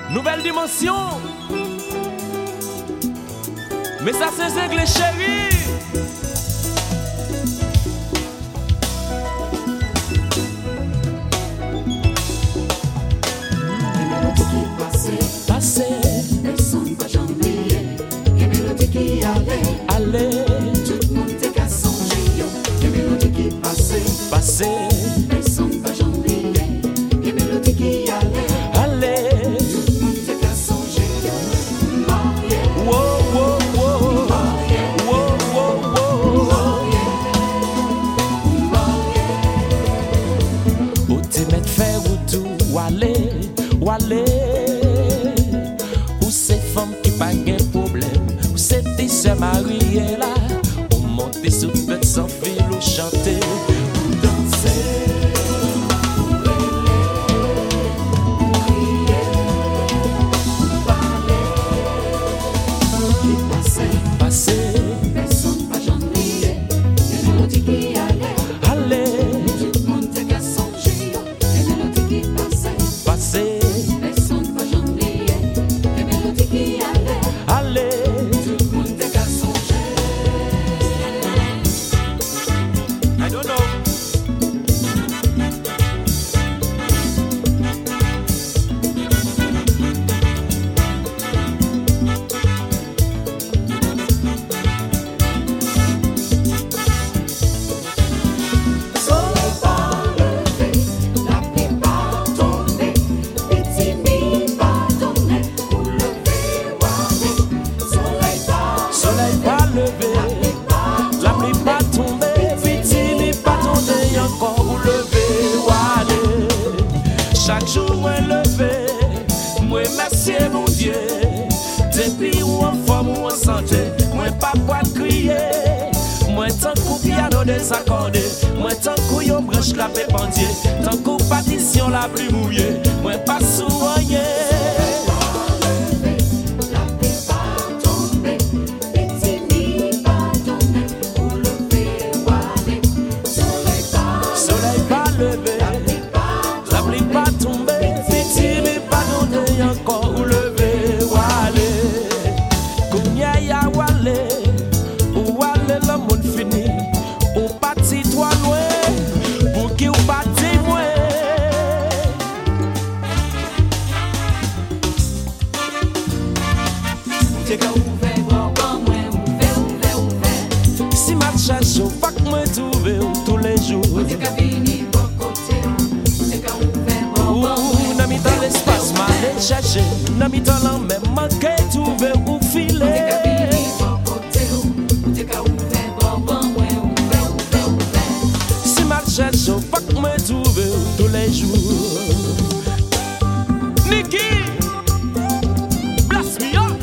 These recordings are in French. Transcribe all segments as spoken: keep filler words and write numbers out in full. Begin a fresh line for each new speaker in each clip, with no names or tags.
Nouvelle dimension. Mais ça c'est Zinglé chéri. Passé,
elles sont pas j'ennuie, les mélodies qui allaient,
allez,
tout le monde est qu'à songer, yo, les mélodies qui passaient,
passé,
elles sont pas j'ennuie, les mélodies qui allaient,
allez,
tout le monde est qu'à songer, yo, marié,
wow, wow, wow,
marié,
wow, wow, wow,
marié, marié.
ou te mettre faire ou tout, aller, ou aller. Ou ces femmes qui pas de problème, ou c'est tes sœurs mariées là, ou monter sous tête sans fil ou chanter, ou danser. Passer,
Elles sont pas j'ennuie, les mélodies qui allaient,
aller,
tout le monde est qu'à songer, yo, les mélodies qui passaient.
passer,
Elles sont pas j'ennuie, les mélodies qui allaient,
aller.
tout le monde est qu'à songer.
I don't know.
Soleil pas levé, la pluie pas tombée, petit mi pas donné, pour lever wané. Soleil pas
Soleil pas levé, la pluie pas tombée, victime pas tombée encore ou levé ou aller. Chaque jour moi levé, moi merci mon Dieu. Depuis ou en forme ou en santé, moi pas quoi crier. Moi tant qu'au piano désaccordé, moi tant qu'au yon branche la pépandier, tant qu'au partition la plus mouillée, moi pas soigné.
la pluie pas tombée, petit mi pas donné, pour lever wané. Soleil pas
Soleil pas levé, la pluie pas tombée, victime pas donné encore ou levé ou aller. Kounya ya wale, ou wale le monde fini, ou parti toi loin, pour qui ou parti moi.
t'es qu'à ouvert, bon, bon, moi, ouvert, ouvert, ouvert.
Si ma cherche, pas que moi trouve tous les jours.
T'es qu'à venir, bon côté, t'es qu'à ouvert, bon, bon,
Ou
moi.
n'a mis dans l'espace, m'a allé chercher, n'a mis dans l'en même manqué trouver ou
T'es qu'à
filer.
venir, bon côté, t'es qu'à ouvert, bon, bon, moi, ouvert, ouvert, ouvert.
Si ma cherche, pas que moi trouve tous les jours. Niki, blast me up.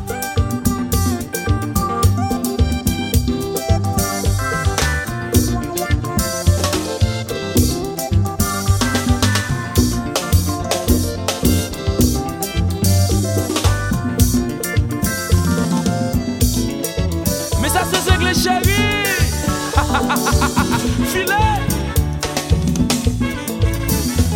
Mais ça c'est Zinglé chéri. Filet.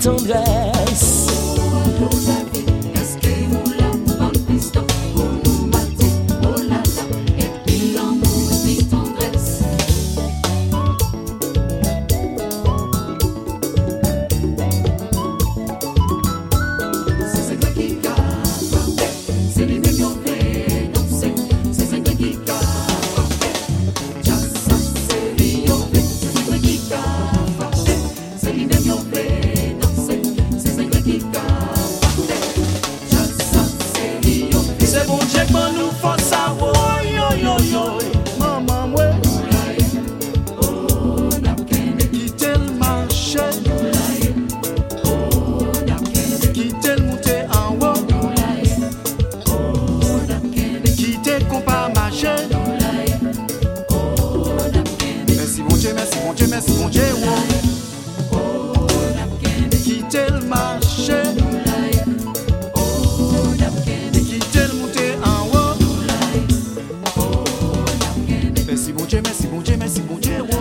tendresse.
Est-ce que nous l'avons Christ pour nous mater, oh là là, et puis l'amour ni tendresse. C'est ce qui garde, c'est les mêmes qui ont fait danser, c'est ce qui garde.
C'est bon Dieu qu'on nous fasse ça, oh yo yo yo. Maman ouais, quitter le marché, quitter le monter en haut, quitter le compas marché. Merci bon Dieu, merci bon Dieu, merci bon Dieu. Quitter le marché. Merci bon Dieu, merci bon Dieu, merci bon Dieu.